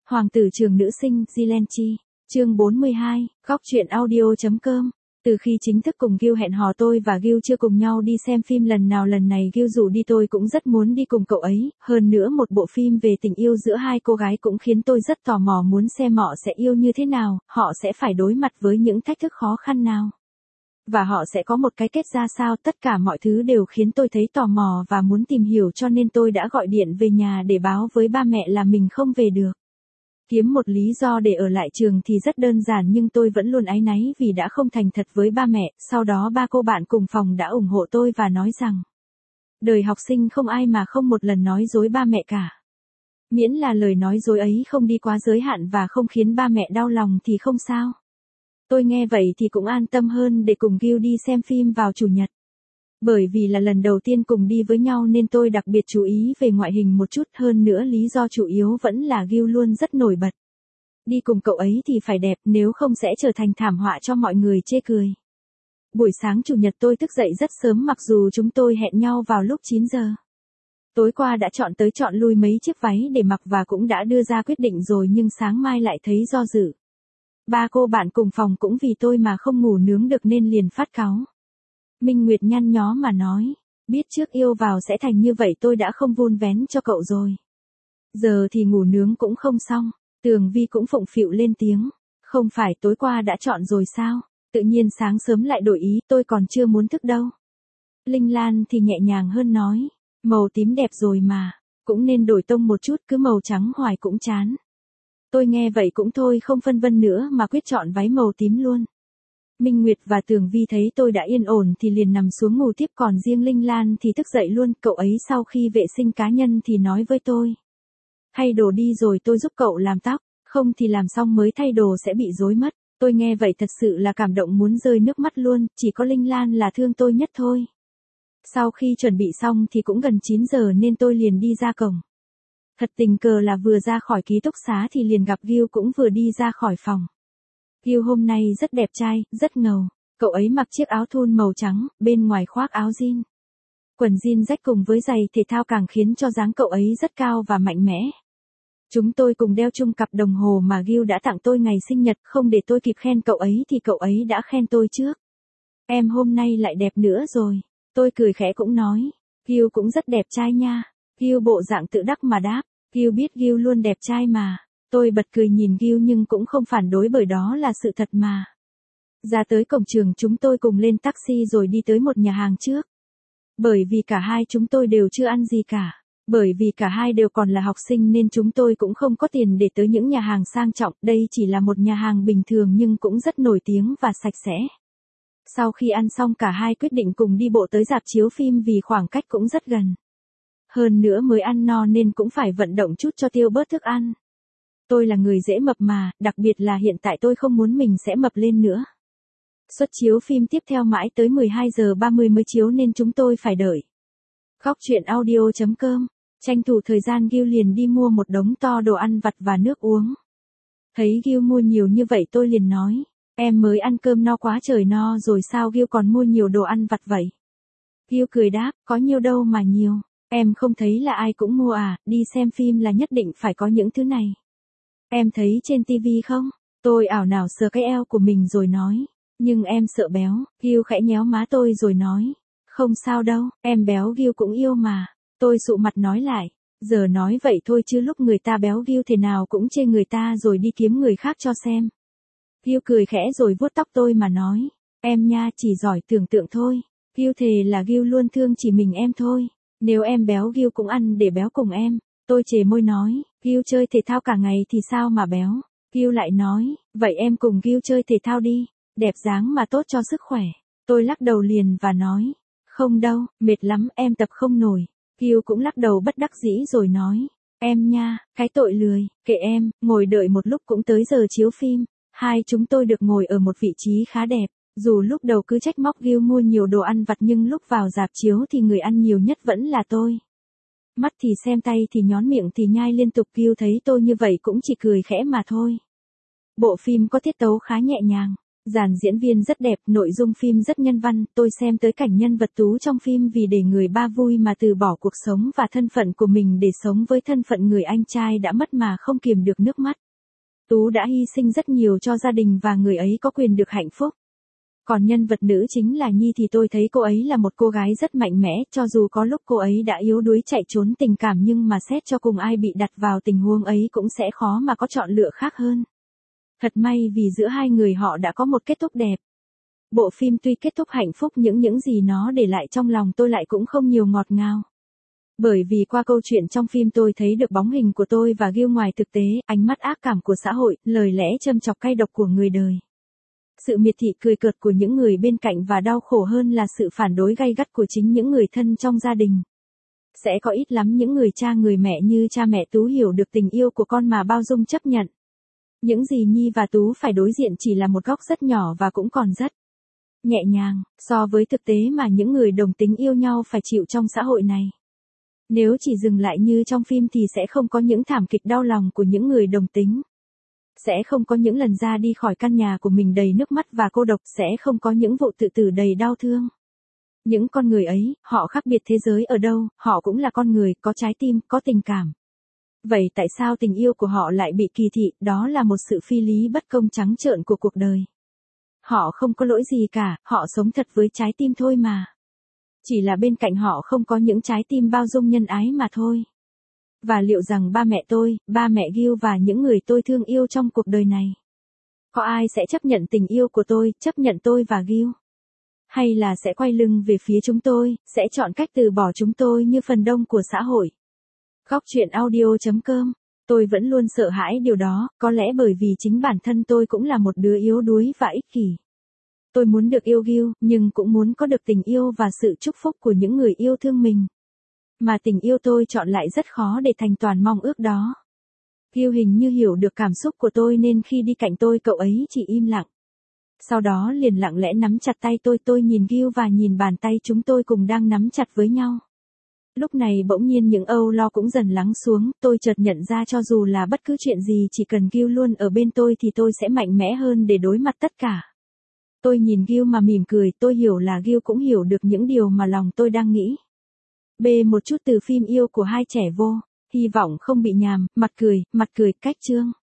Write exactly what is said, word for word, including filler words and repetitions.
Hoàng tử trường nữ sinh, Zilenchi. Chương bốn mươi hai, góc truyện audio.com. Từ khi chính thức cùng Gil hẹn hò, tôi và Gil chưa cùng nhau đi xem phim lần nào, lần này Gil rủ đi tôi cũng rất muốn đi cùng cậu ấy, hơn nữa một bộ phim về tình yêu giữa hai cô gái cũng khiến tôi rất tò mò muốn xem họ sẽ yêu như thế nào, họ sẽ phải đối mặt với những thách thức khó khăn nào. Và họ sẽ có một cái kết ra sao, tất cả mọi thứ đều khiến tôi thấy tò mò và muốn tìm hiểu, cho nên tôi đã gọi điện về nhà để báo với ba mẹ là mình không về được. Kiếm một lý do để ở lại trường thì rất đơn giản, nhưng tôi vẫn luôn áy náy vì đã không thành thật với ba mẹ. Sau đó ba cô bạn cùng phòng đã ủng hộ tôi và nói rằng đời học sinh không ai mà không một lần nói dối ba mẹ cả. Miễn là lời nói dối ấy không đi quá giới hạn và không khiến ba mẹ đau lòng thì không sao. Tôi nghe vậy thì cũng an tâm hơn để cùng Gil đi xem phim vào chủ nhật. Bởi vì là lần đầu tiên cùng đi với nhau nên tôi đặc biệt chú ý về ngoại hình một chút, hơn nữa lý do chủ yếu vẫn là Gil luôn rất nổi bật. Đi cùng cậu ấy thì phải đẹp, nếu không sẽ trở thành thảm họa cho mọi người chê cười. Buổi sáng chủ nhật tôi thức dậy rất sớm, mặc dù chúng tôi hẹn nhau vào lúc chín giờ. Tối qua đã chọn tới chọn lui mấy chiếc váy để mặc và cũng đã đưa ra quyết định rồi, nhưng sáng mai lại thấy do dự. Ba cô bạn cùng phòng cũng vì tôi mà không ngủ nướng được nên liền phát cáu. Minh Nguyệt nhăn nhó mà nói, biết trước yêu vào sẽ thành như vậy, tôi đã không vun vén cho cậu rồi. Giờ thì ngủ nướng cũng không xong. Tường Vi cũng phụng phịu lên tiếng, không phải tối qua đã chọn rồi sao, tự nhiên sáng sớm lại đổi ý, tôi còn chưa muốn thức đâu. Linh Lan thì nhẹ nhàng hơn nói, màu tím đẹp rồi mà, cũng nên đổi tông một chút, cứ màu trắng hoài cũng chán. Tôi nghe vậy cũng thôi không phân vân nữa mà quyết chọn váy màu tím luôn. Minh Nguyệt và Tường Vi thấy tôi đã yên ổn thì liền nằm xuống ngủ tiếp, còn riêng Linh Lan thì thức dậy luôn. Cậu ấy sau khi vệ sinh cá nhân thì nói với tôi, thay đồ đi rồi tôi giúp cậu làm tóc, không thì làm xong mới thay đồ sẽ bị rối mất. Tôi nghe vậy thật sự là cảm động muốn rơi nước mắt luôn, chỉ có Linh Lan là thương tôi nhất thôi. Sau khi chuẩn bị xong thì cũng gần chín giờ nên tôi liền đi ra cổng. Thật tình cờ là vừa ra khỏi ký túc xá thì liền gặp Gil cũng vừa đi ra khỏi phòng. Gil hôm nay rất đẹp trai, rất ngầu. Cậu ấy mặc chiếc áo thun màu trắng, bên ngoài khoác áo jean. Quần jean rách cùng với giày thể thao càng khiến cho dáng cậu ấy rất cao và mạnh mẽ. Chúng tôi cùng đeo chung cặp đồng hồ mà Gil đã tặng tôi ngày sinh nhật, không để tôi kịp khen cậu ấy thì cậu ấy đã khen tôi trước. Em hôm nay lại đẹp nữa rồi. Tôi cười khẽ cũng nói, Gil cũng rất đẹp trai nha. Gil bộ dạng tự đắc mà đáp, Gil biết Gil luôn đẹp trai mà. Tôi bật cười nhìn Gil nhưng cũng không phản đối bởi đó là sự thật mà. Ra tới cổng trường chúng tôi cùng lên taxi rồi đi tới một nhà hàng trước. Bởi vì cả hai chúng tôi đều chưa ăn gì cả. Bởi vì cả hai đều còn là học sinh nên chúng tôi cũng không có tiền để tới những nhà hàng sang trọng, đây chỉ là một nhà hàng bình thường nhưng cũng rất nổi tiếng và sạch sẽ. Sau khi ăn xong cả hai quyết định cùng đi bộ tới rạp chiếu phim vì khoảng cách cũng rất gần. Hơn nữa mới ăn no nên cũng phải vận động chút cho tiêu bớt thức ăn. Tôi là người dễ mập mà, đặc biệt là hiện tại tôi không muốn mình sẽ mập lên nữa. Suất chiếu phim tiếp theo mãi tới mười hai giờ ba mươi mới chiếu nên chúng tôi phải đợi. Góc truyện audio.com. Tranh thủ thời gian Gil liền đi mua một đống to đồ ăn vặt và nước uống. Thấy Gil mua nhiều như vậy tôi liền nói, em mới ăn cơm no quá trời no rồi sao Gil còn mua nhiều đồ ăn vặt vậy? Gil cười đáp, có nhiều đâu mà nhiều, em không thấy là ai cũng mua à, đi xem phim là nhất định phải có những thứ này. Em thấy trên tivi không? Tôi ảo não sờ cái eo của mình rồi nói, nhưng em sợ béo. Gil khẽ nhéo má tôi rồi nói, không sao đâu, em béo Gil cũng yêu mà. Tôi sụ mặt nói lại, giờ nói vậy thôi chứ lúc người ta béo Gil thế nào cũng chê người ta rồi đi kiếm người khác cho xem. Gil cười khẽ rồi vuốt tóc tôi mà nói, em nha chỉ giỏi tưởng tượng thôi. Gil thề là Gil luôn thương chỉ mình em thôi. Nếu em béo Gil cũng ăn để béo cùng em. Tôi chề môi nói, Gil chơi thể thao cả ngày thì sao mà béo. Gil lại nói, vậy em cùng Gil chơi thể thao đi, đẹp dáng mà tốt cho sức khỏe. Tôi lắc đầu liền và nói, không đâu, mệt lắm em tập không nổi. Gil cũng lắc đầu bất đắc dĩ rồi nói, em nha, cái tội lười, kệ em, ngồi đợi một lúc cũng tới giờ chiếu phim. Hai chúng tôi được ngồi ở một vị trí khá đẹp, dù lúc đầu cứ trách móc Gil mua nhiều đồ ăn vặt nhưng lúc vào rạp chiếu thì người ăn nhiều nhất vẫn là tôi. Mắt thì xem, tay thì nhón, miệng thì nhai liên tục. Gil thấy tôi như vậy cũng chỉ cười khẽ mà thôi. Bộ phim có tiết tấu khá nhẹ nhàng, Dàn diễn viên rất đẹp, nội dung phim rất nhân văn, tôi xem tới cảnh nhân vật Tú trong phim vì để người ba vui mà từ bỏ cuộc sống và thân phận của mình để sống với thân phận người anh trai đã mất mà không kiềm được nước mắt. Tú đã hy sinh rất nhiều cho gia đình và người ấy có quyền được hạnh phúc. Còn nhân vật nữ chính là Nhi thì tôi thấy cô ấy là một cô gái rất mạnh mẽ, cho dù có lúc cô ấy đã yếu đuối chạy trốn tình cảm nhưng mà xét cho cùng ai bị đặt vào tình huống ấy cũng sẽ khó mà có chọn lựa khác hơn. Thật may vì giữa hai người họ đã có một kết thúc đẹp. Bộ phim tuy kết thúc hạnh phúc những những gì nó để lại trong lòng tôi lại cũng không nhiều ngọt ngào. Bởi vì qua câu chuyện trong phim tôi thấy được bóng hình của tôi và Gil ngoài thực tế, ánh mắt ác cảm của xã hội, lời lẽ châm chọc cay độc của người đời. Sự miệt thị cười cợt của những người bên cạnh và đau khổ hơn là sự phản đối gay gắt của chính những người thân trong gia đình. Sẽ có ít lắm những người cha người mẹ như cha mẹ Tú hiểu được tình yêu của con mà bao dung chấp nhận. Những gì Nhi và Tú phải đối diện chỉ là một góc rất nhỏ và cũng còn rất nhẹ nhàng, so với thực tế mà những người đồng tính yêu nhau phải chịu trong xã hội này. Nếu chỉ dừng lại như trong phim thì sẽ không có những thảm kịch đau lòng của những người đồng tính. Sẽ không có những lần ra đi khỏi căn nhà của mình đầy nước mắt và cô độc, sẽ không có những vụ tự tử đầy đau thương. Những con người ấy, họ khác biệt thế giới ở đâu, họ cũng là con người, có trái tim, có tình cảm. Vậy tại sao tình yêu của họ lại bị kỳ thị, đó là một sự phi lý bất công trắng trợn của cuộc đời. Họ không có lỗi gì cả, họ sống thật với trái tim thôi mà. Chỉ là bên cạnh họ không có những trái tim bao dung nhân ái mà thôi. Và liệu rằng ba mẹ tôi, ba mẹ Gil và những người tôi thương yêu trong cuộc đời này, có ai sẽ chấp nhận tình yêu của tôi, chấp nhận tôi và Gil? Hay là sẽ quay lưng về phía chúng tôi, sẽ chọn cách từ bỏ chúng tôi như phần đông của xã hội? Góc truyện audio chấm com. Tôi vẫn luôn sợ hãi điều đó, có lẽ bởi vì chính bản thân tôi cũng là một đứa yếu đuối và ích kỷ. Tôi muốn được yêu Gil, nhưng cũng muốn có được tình yêu và sự chúc phúc của những người yêu thương mình. Mà tình yêu tôi chọn lại rất khó để thành toàn mong ước đó. Gil hình như hiểu được cảm xúc của tôi nên khi đi cạnh tôi cậu ấy chỉ im lặng. Sau đó liền lặng lẽ nắm chặt tay tôi, tôi nhìn Gil và nhìn bàn tay chúng tôi cùng đang nắm chặt với nhau. Lúc này bỗng nhiên những âu lo cũng dần lắng xuống, tôi chợt nhận ra cho dù là bất cứ chuyện gì chỉ cần Gil luôn ở bên tôi thì tôi sẽ mạnh mẽ hơn để đối mặt tất cả. Tôi nhìn Gil mà mỉm cười, tôi hiểu là Gil cũng hiểu được những điều mà lòng tôi đang nghĩ. B một chút từ phim Yêu của hai trẻ vô, hy vọng không bị nhàm, mặt cười, mặt cười, cách chương.